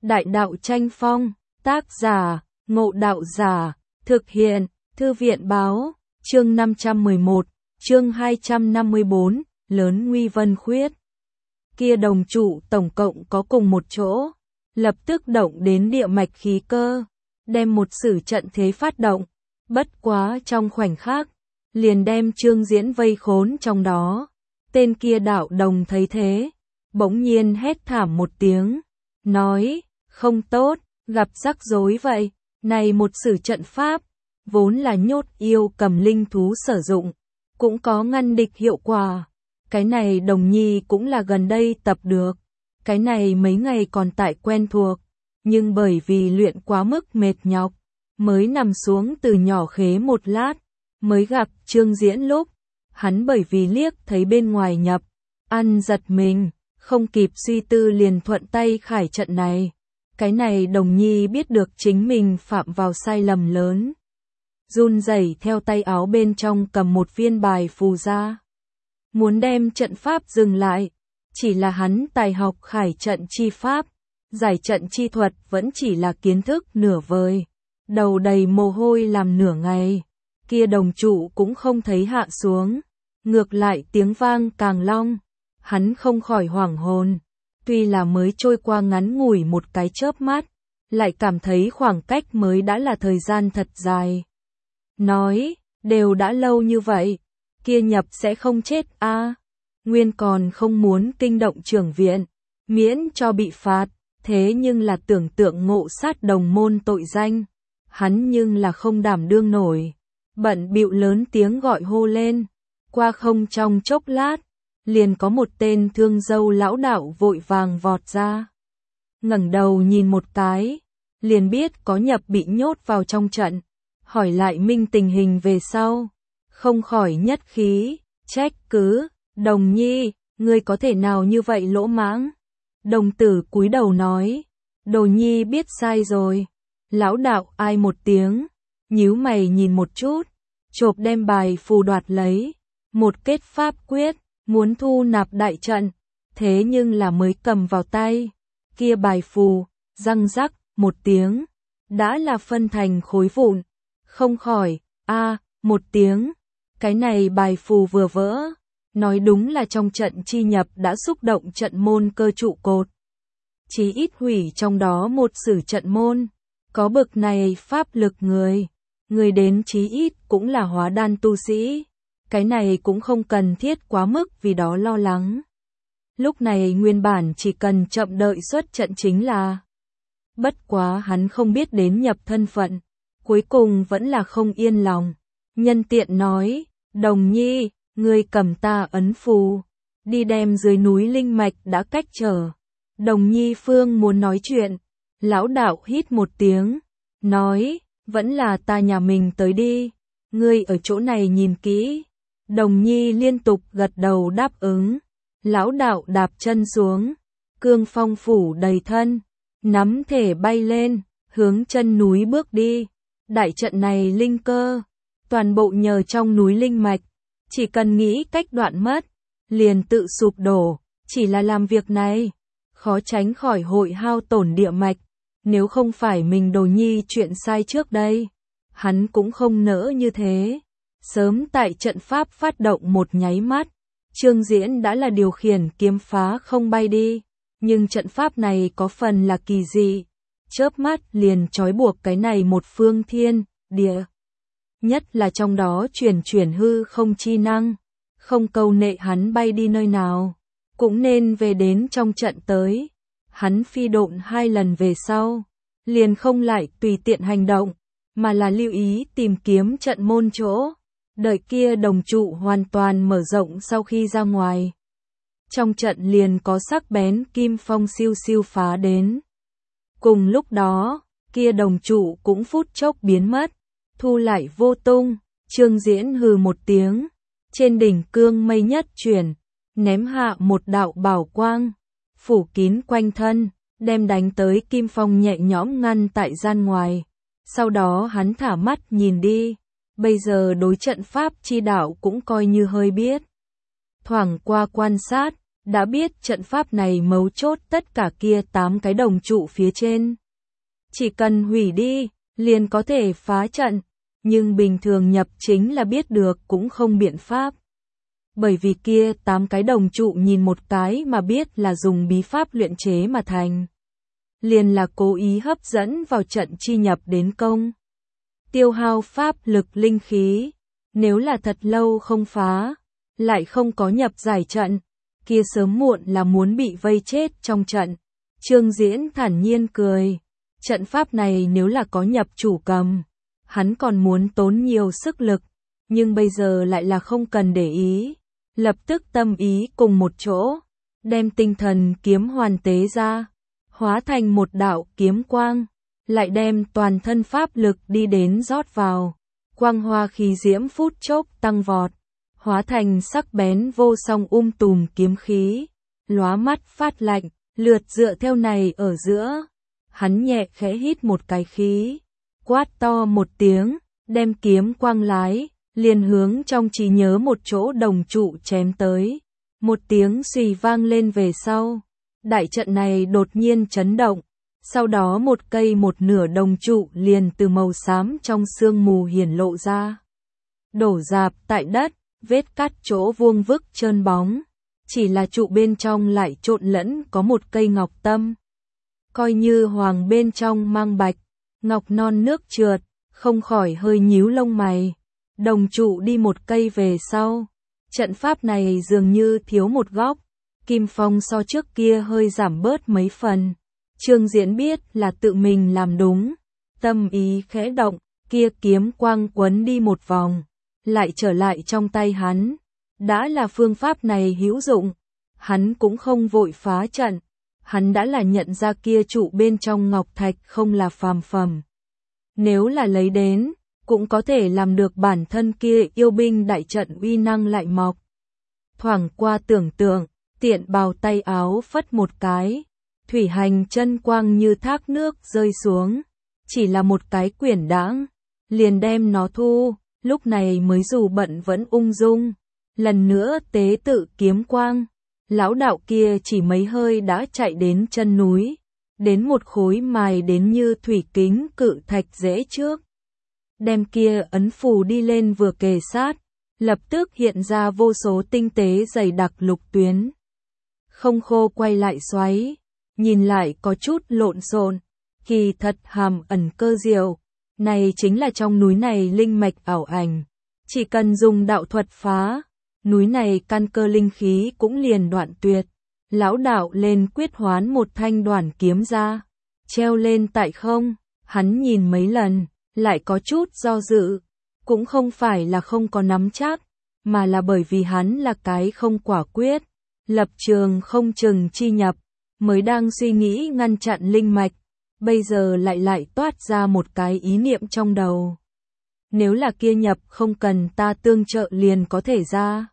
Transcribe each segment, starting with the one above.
Đại đạo tranh phong, tác giả, Ngộ Đạo Giả, thực hiện, Thư viện báo, chương 511, chương 254, lớn nguy vân khuyết. Kia đồng trụ tổng cộng có cùng một chỗ, lập tức động đến địa mạch khí cơ, đem một sử trận thế phát động, bất quá trong khoảnh khắc, liền đem Trương Diễn vây khốn trong đó. Tên kia đạo đồng thấy thế, bỗng nhiên hét thảm một tiếng, nói, không tốt, gặp rắc rối vậy, này một sử trận pháp, vốn là nhốt yêu cầm linh thú sử dụng, cũng có ngăn địch hiệu quả. Cái này Đồng Nhi cũng là gần đây tập được, cái này mấy ngày còn tại quen thuộc, nhưng bởi vì luyện quá mức mệt nhọc, mới nằm xuống từ nhỏ khế một lát, mới gặp Trương Diễn lúc, hắn bởi vì liếc thấy bên ngoài nhập, ăn giật mình, không kịp suy tư liền thuận tay khải trận này. Cái này Đồng Nhi biết được chính mình phạm vào sai lầm lớn, run rẩy theo tay áo bên trong cầm một viên bài phù ra, muốn đem trận pháp dừng lại, chỉ là hắn tài học khải trận chi pháp, giải trận chi thuật vẫn chỉ là kiến thức nửa vời, đầu đầy mồ hôi làm nửa ngày, kia đồng trụ cũng không thấy hạ xuống, ngược lại tiếng vang càng long, hắn không khỏi hoảng hồn, tuy là mới trôi qua ngắn ngủi một cái chớp mắt, lại cảm thấy khoảng cách mới đã là thời gian thật dài. Nói, đều đã lâu như vậy, kia nhập sẽ không chết a. Nguyên còn không muốn kinh động trưởng viện, miễn cho bị phạt, thế nhưng là tưởng tượng ngộ sát đồng môn tội danh, hắn nhưng là không đảm đương nổi, bận bịu lớn tiếng gọi hô lên, qua không trong chốc lát, liền có một tên thương dâu lão đạo vội vàng vọt ra. Ngẩng đầu nhìn một cái, liền biết có nhập bị nhốt vào trong trận, hỏi lại minh tình hình về sau, không khỏi nhất khí, trách cứ, Đồng Nhi, ngươi có thể nào như vậy lỗ mãng? Đồng tử cúi đầu nói, Đồ Nhi biết sai rồi. Lão đạo ai một tiếng, nhíu mày nhìn một chút, chộp đem bài phù đoạt lấy, một kết pháp quyết, muốn thu nạp đại trận, thế nhưng là mới cầm vào tay, kia bài phù, răng rắc, một tiếng, đã là phân thành khối vụn, không khỏi, một tiếng, cái này bài phù vừa vỡ, nói đúng là trong trận chi nhập đã xúc động trận môn cơ trụ cột, chí ít hủy trong đó một sử trận môn, có bực này pháp lực người đến chí ít cũng là hóa đan tu sĩ. Cái này cũng không cần thiết quá mức vì đó lo lắng. Lúc này nguyên bản chỉ cần chậm đợi xuất trận chính là. Bất quá hắn không biết đến nhập thân phận, cuối cùng vẫn là không yên lòng. Nhân tiện nói, Đồng Nhi, ngươi cầm ta ấn phù, đi đem dưới núi linh mạch đã cách trở. Đồng Nhi Phương muốn nói chuyện, lão đạo hít một tiếng, nói, vẫn là ta nhà mình tới đi, ngươi ở chỗ này nhìn kỹ. Đồng Nhi liên tục gật đầu đáp ứng, lão đạo đạp chân xuống, cương phong phủ đầy thân, nắm thể bay lên, hướng chân núi bước đi. Đại trận này linh cơ, toàn bộ nhờ trong núi linh mạch, chỉ cần nghĩ cách đoạn mất, liền tự sụp đổ, chỉ là làm việc này, khó tránh khỏi hội hao tổn địa mạch, nếu không phải mình Đồ Nhi chuyện sai trước đây, hắn cũng không nỡ như thế. Sớm tại trận pháp phát động một nháy mắt, Trương Diễn đã là điều khiển kiếm phá không bay đi, nhưng trận pháp này có phần là kỳ dị, chớp mắt liền trói buộc cái này một phương thiên, địa. Nhất là trong đó chuyển hư không chi năng, không câu nệ hắn bay đi nơi nào, cũng nên về đến trong trận tới. Hắn phi độn 2 lần về sau, liền không lại tùy tiện hành động, mà là lưu ý tìm kiếm trận môn chỗ. Đợi kia đồng trụ hoàn toàn mở rộng sau khi ra ngoài. Trong trận liền có sắc bén kim phong siêu siêu phá đến. Cùng lúc đó, kia đồng trụ cũng phút chốc biến mất, thu lại vô tung. Trương Diễn hừ một tiếng, trên đỉnh cương mây nhất chuyển, ném hạ một đạo bảo quang, phủ kín quanh thân, đem đánh tới kim phong nhẹ nhõm ngăn tại gian ngoài. Sau đó hắn thả mắt nhìn đi. Bây giờ đối trận pháp chi đạo cũng coi như hơi biết. Thoảng qua quan sát, đã biết trận pháp này mấu chốt tất cả kia 8 cái đồng trụ phía trên. Chỉ cần hủy đi, liền có thể phá trận, nhưng bình thường nhập chính là biết được cũng không biện pháp. Bởi vì kia 8 cái đồng trụ nhìn một cái mà biết là dùng bí pháp luyện chế mà thành. Liền là cố ý hấp dẫn vào trận chi nhập đến công. Tiêu hao pháp lực linh khí, nếu là thật lâu không phá, lại không có nhập giải trận, kia sớm muộn là muốn bị vây chết trong trận. Trương Diễn thản nhiên cười, trận pháp này nếu là có nhập chủ cầm, hắn còn muốn tốn nhiều sức lực, nhưng bây giờ lại là không cần để ý, lập tức tâm ý cùng một chỗ, đem tinh thần kiếm hoàn tế ra, hóa thành một đạo kiếm quang, lại đem toàn thân pháp lực đi đến rót vào, quang hoa khí diễm phút chốc tăng vọt, hóa thành sắc bén vô song tùm kiếm khí, lóa mắt phát lạnh, lượt dựa theo này ở giữa. Hắn nhẹ khẽ hít một cái khí, quát to một tiếng, đem kiếm quang lái, liền hướng trong trí nhớ một chỗ đồng trụ chém tới. Một tiếng xùy vang lên về sau, đại trận này đột nhiên chấn động, sau đó một cây một nửa đồng trụ liền từ màu xám trong sương mù hiển lộ ra. Đổ rạp tại đất, vết cắt chỗ vuông vức trơn bóng, chỉ là trụ bên trong lại trộn lẫn có một cây ngọc tâm. Coi như hoàng bên trong mang bạch, ngọc non nước trượt, không khỏi hơi nhíu lông mày. Đồng trụ đi một cây về sau, trận pháp này dường như thiếu một góc, kim phong so trước kia hơi giảm bớt mấy phần. Trương Diễn biết là tự mình làm đúng, tâm ý khẽ động, kia kiếm quang quấn đi một vòng, lại trở lại trong tay hắn. Đã là phương pháp này hữu dụng, hắn cũng không vội phá trận. Hắn đã là nhận ra kia trụ bên trong ngọc thạch không là phàm phẩm. Nếu là lấy đến, cũng có thể làm được bản thân kia yêu binh đại trận uy năng lại mọc. Thoảng qua tưởng tượng, tiện bào tay áo phất một cái, thủy hành chân quang như thác nước rơi xuống, chỉ là một cái quyển đãng, liền đem nó thu, lúc này mới dù bận vẫn ung dung, lần nữa tế tự kiếm quang. Lão đạo kia chỉ mấy hơi đã chạy đến chân núi, đến một khối mài đến như thủy kính cự thạch rễ trước. Đem kia ấn phù đi lên vừa kề sát, lập tức hiện ra vô số tinh tế dày đặc lục tuyến. Không khô quay lại xoáy, nhìn lại có chút lộn xộn, kỳ thật hàm ẩn cơ diệu. Này chính là trong núi này linh mạch ảo ảnh, chỉ cần dùng đạo thuật phá, núi này căn cơ linh khí cũng liền đoạn tuyệt. Lão đạo lên quyết hoán một thanh đoản kiếm ra, treo lên tại không, hắn nhìn mấy lần, lại có chút do dự, cũng không phải là không có nắm chắc, mà là bởi vì hắn là cái không quả quyết, lập trường không chừng chi nhập, mới đang suy nghĩ ngăn chặn linh mạch, bây giờ lại toát ra một cái ý niệm trong đầu. Nếu là kia nhập không cần ta tương trợ liền có thể ra.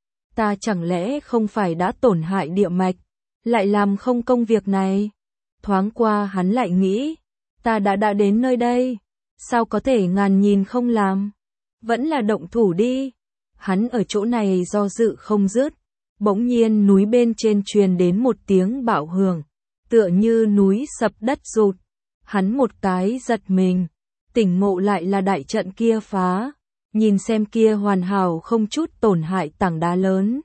Ta chẳng lẽ không phải đã tổn hại địa mạch, lại làm không công việc này? Thoáng qua hắn lại nghĩ, ta đã đến nơi đây, sao có thể ngàn nhìn không làm? Vẫn là động thủ đi. Hắn ở chỗ này do dự không dứt, bỗng nhiên núi bên trên truyền đến một tiếng bạo hưởng, tựa như núi sập đất rụt. Hắn một cái giật mình, tỉnh ngộ lại là đại trận kia phá. Nhìn xem kia hoàn hảo không chút tổn hại tảng đá lớn.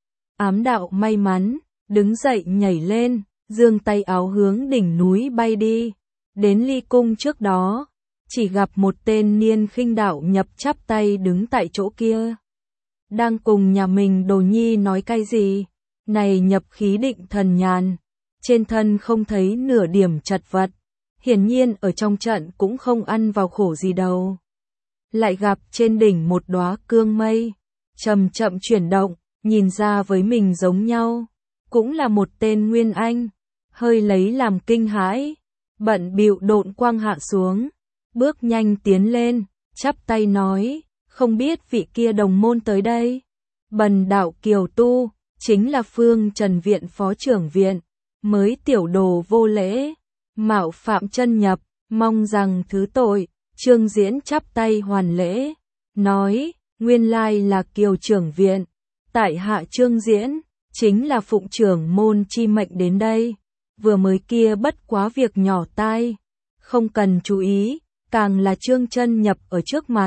Ám đạo may mắn, đứng dậy nhảy lên, giương tay áo hướng đỉnh núi bay đi. Đến ly cung trước đó, chỉ gặp một tên niên khinh đạo nhập chắp tay đứng tại chỗ kia. Đang cùng nhà mình đồ nhi nói cái gì? Này nhập khí định thần nhàn, trên thân không thấy nửa điểm chật vật. Hiển nhiên ở trong trận cũng không ăn vào khổ gì đâu. Lại gặp trên đỉnh một đóa cương mây, chậm chậm chuyển động, nhìn ra với mình giống nhau, cũng là một tên nguyên anh, hơi lấy làm kinh hãi, bận bịu độn quang hạ xuống, bước nhanh tiến lên, chắp tay nói, không biết vị kia đồng môn tới đây. Bần đạo Kiều Tu, chính là Phương Trần Viện phó trưởng viện, mới tiểu đồ vô lễ, mạo phạm chân nhập, mong rằng thứ tội. Trương Diễn chắp tay hoàn lễ, nói, nguyên lai là Kiều trưởng viện, tại hạ Trương Diễn, chính là phụng trưởng môn chi mệnh đến đây. Vừa mới kia bất quá việc nhỏ tai, không cần chú ý, càng là Trương Chân Nhập ở trước mặt.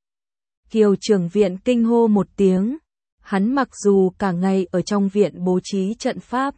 Kiều trưởng viện kinh hô một tiếng, hắn mặc dù cả ngày ở trong viện bố trí trận pháp,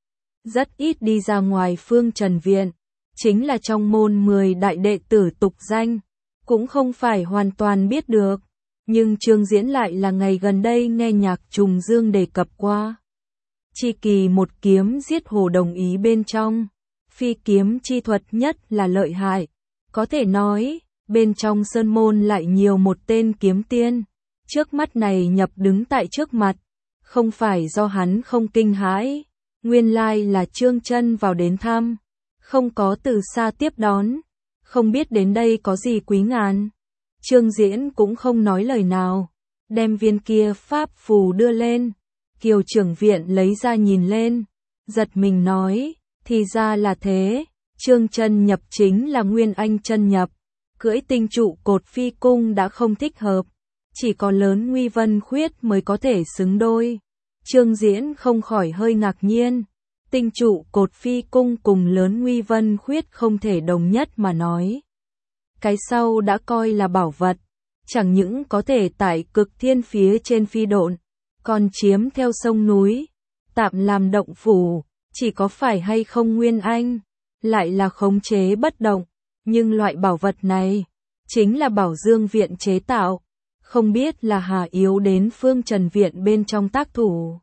rất ít đi ra ngoài Phương Trần viện, chính là trong môn 10 đại đệ tử tục danh, cũng không phải hoàn toàn biết được, nhưng Trương Diễn lại là ngày gần đây nghe nhạc Trùng Dương đề cập qua. Chi kỳ một kiếm giết Hồ Đồng Ý bên trong, phi kiếm chi thuật nhất là lợi hại, có thể nói, bên trong sơn môn lại nhiều một tên kiếm tiên, trước mắt này nhập đứng tại trước mặt, không phải do hắn không kinh hãi, nguyên lai là Trương Chân vào đến thăm, không có từ xa tiếp đón, không biết đến đây có gì quý ngàn. Trương Diễn cũng không nói lời nào, đem viên kia pháp phù đưa lên, Kiều trưởng viện lấy ra nhìn lên, giật mình nói, thì ra là thế, Trương Chân Nhập chính là Nguyên Anh chân nhập, cưỡi tinh trụ cột phi cung đã không thích hợp, chỉ có lớn Nguy Vân Khuyết mới có thể xứng đôi. Trương Diễn không khỏi hơi ngạc nhiên, tinh trụ cột phi cung cùng lớn Nguy Vân Khuyết không thể đồng nhất mà nói. Cái sau đã coi là bảo vật, chẳng những có thể tại cực thiên phía trên phi độn, còn chiếm theo sông núi, tạm làm động phủ, chỉ có phải hay không Nguyên Anh, lại là khống chế bất động, nhưng loại bảo vật này, chính là Bảo Dương viện chế tạo, không biết là hà yếu đến Phương Trần viện bên trong tác thủ.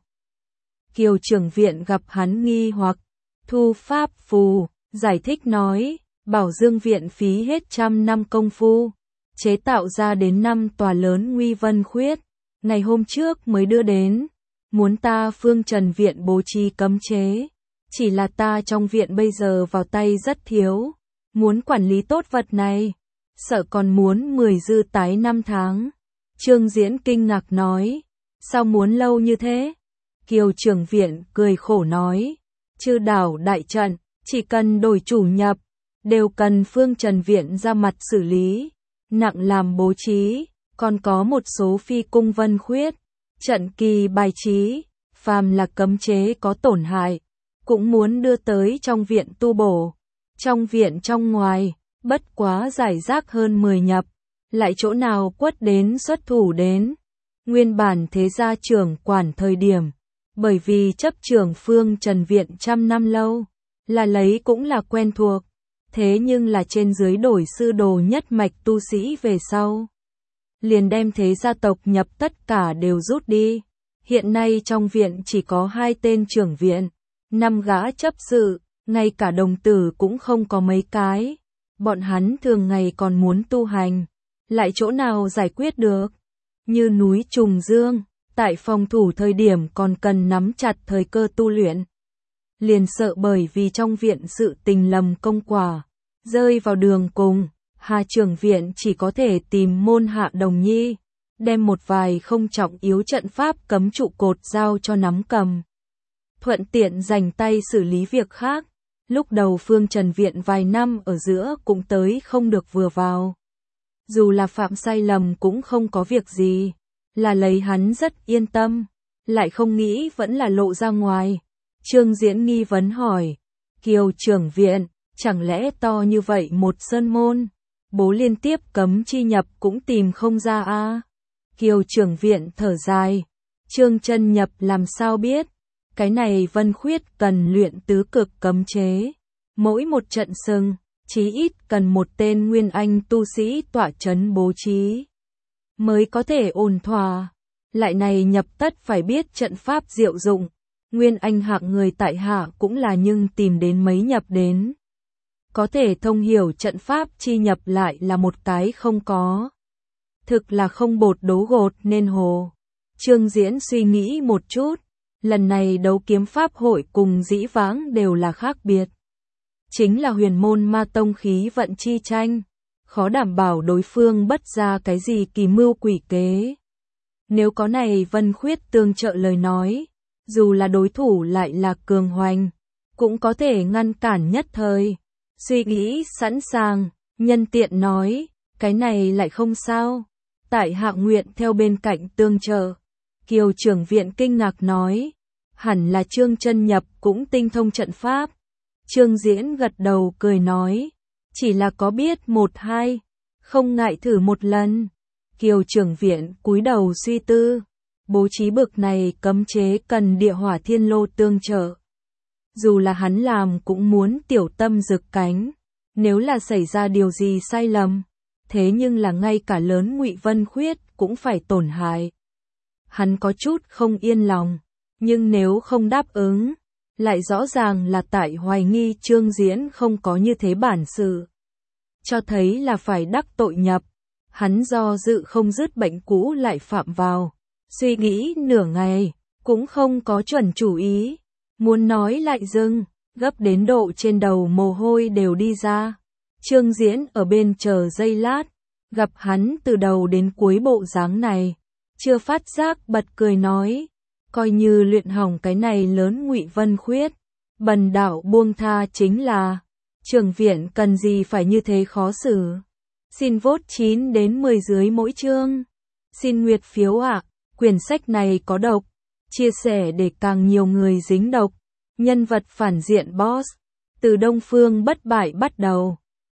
Kiều trưởng viện gặp hắn nghi hoặc, thu pháp phù, giải thích nói, Bảo Dương viện phí hết 100 năm công phu, chế tạo ra đến 5 tòa lớn Nguy Vân Khuyết, ngày hôm trước mới đưa đến, muốn ta Phương Trần viện bố trí cấm chế, chỉ là ta trong viện bây giờ vào tay rất thiếu, muốn quản lý tốt vật này, sợ còn muốn 10 dư tái 5 tháng. Trương Diễn kinh ngạc nói, sao muốn lâu như thế? Kiều trưởng viện cười khổ nói, chư đảo đại trận, chỉ cần đổi chủ nhập, đều cần Phương Trần viện ra mặt xử lý, nặng làm bố trí, còn có một số phi cung vân khuyết, trận kỳ bài trí, phàm là cấm chế có tổn hại, cũng muốn đưa tới trong viện tu bổ. Trong viện trong ngoài, bất quá giải rác hơn 10 nhập, lại chỗ nào quất đến xuất thủ đến. Nguyên bản thế gia trưởng quản thời điểm, bởi vì chấp trưởng Phương Trần viện 100 năm lâu, là lấy cũng là quen thuộc, thế nhưng là trên dưới đổi sư đồ nhất mạch tu sĩ về sau. Liền đem thế gia tộc nhập tất cả đều rút đi, hiện nay trong viện chỉ có 2 tên trưởng viện, 5 gã chấp sự, ngay cả đồng tử cũng không có mấy cái, bọn hắn thường ngày còn muốn tu hành, lại chỗ nào giải quyết được, như núi Trùng Dương, tại phòng thủ thời điểm còn cần nắm chặt thời cơ tu luyện. Liền sợ bởi vì trong viện sự tình lầm công quả, rơi vào đường cùng, Hà trưởng viện chỉ có thể tìm môn Hạ Đồng Nhi, đem một vài không trọng yếu trận pháp cấm trụ cột giao cho nắm cầm. Thuận tiện dành tay xử lý việc khác, lúc đầu Phương Trần viện vài năm ở giữa cũng tới không được vừa vào. Dù là phạm sai lầm cũng không có việc gì, là lấy hắn rất yên tâm, lại không nghĩ vẫn là lộ ra ngoài. Trương Diễn nghi vấn hỏi, Kiều trưởng viện, chẳng lẽ to như vậy một sơn môn, bố liên tiếp cấm chi nhập cũng tìm không ra a? Kiều trưởng viện thở dài, Trương Chân Nhập làm sao biết, cái này Vân Khuyết cần luyện tứ cực cấm chế, mỗi một trận sừng, chí ít cần một tên Nguyên Anh tu sĩ tọa chấn bố trí, mới có thể ổn thỏa, lại này nhập tất phải biết trận pháp diệu dụng, Nguyên Anh hạng người tại hạ cũng là nhưng tìm đến mấy nhập đến. Có thể thông hiểu trận pháp chi nhập lại là một cái không có. Thực là không bột đố gột nên hồ. Trương Diễn suy nghĩ một chút, lần này đấu kiếm pháp hội cùng dĩ vãng đều là khác biệt. Chính là huyền môn ma tông khí vận chi tranh, khó đảm bảo đối phương bất ra cái gì kỳ mưu quỷ kế. Nếu có này Vân Khuyết tương trợ lời nói, dù là đối thủ lại là cường hoành, cũng có thể ngăn cản nhất thời. Suy nghĩ sẵn sàng, nhân tiện nói, cái này lại không sao. Tại hạ nguyện theo bên cạnh tương trợ. Kiều trưởng viện kinh ngạc nói, hẳn là Trương Chân Nhập cũng tinh thông trận pháp. Trương Diễn gật đầu cười nói, chỉ là có biết một hai, không ngại thử một lần. Kiều trưởng viện cúi đầu suy tư, bố trí bực này cấm chế cần địa hỏa thiên lô tương trợ. Dù là hắn làm cũng muốn tiểu tâm rực cánh, nếu là xảy ra điều gì sai lầm, thế nhưng là ngay cả lớn Ngụy Vân Khuyết cũng phải tổn hại. Hắn có chút không yên lòng, nhưng nếu không đáp ứng, lại rõ ràng là tại hoài nghi Trương Diễn không có như thế bản sự. Cho thấy là phải đắc tội nhập, hắn do dự không dứt bệnh cũ lại phạm vào. Suy nghĩ nửa ngày, cũng không có chuẩn chủ ý. Muốn nói lại dừng, gấp đến độ trên đầu mồ hôi đều đi ra. Trương Diễn ở bên chờ giây lát, gặp hắn từ đầu đến cuối bộ dáng này. Chưa phát giác bật cười nói, coi như luyện hỏng cái này lớn Ngụy Vân Khuyết. Bần đạo buông tha chính là, trưởng viện cần gì phải như thế khó xử. Xin vote 9 đến 10 dưới mỗi chương. Xin nguyệt phiếu ạ. Quyển sách này có độc, chia sẻ để càng nhiều người dính độc. Nhân vật phản diện boss, từ Đông Phương bất bại bắt đầu.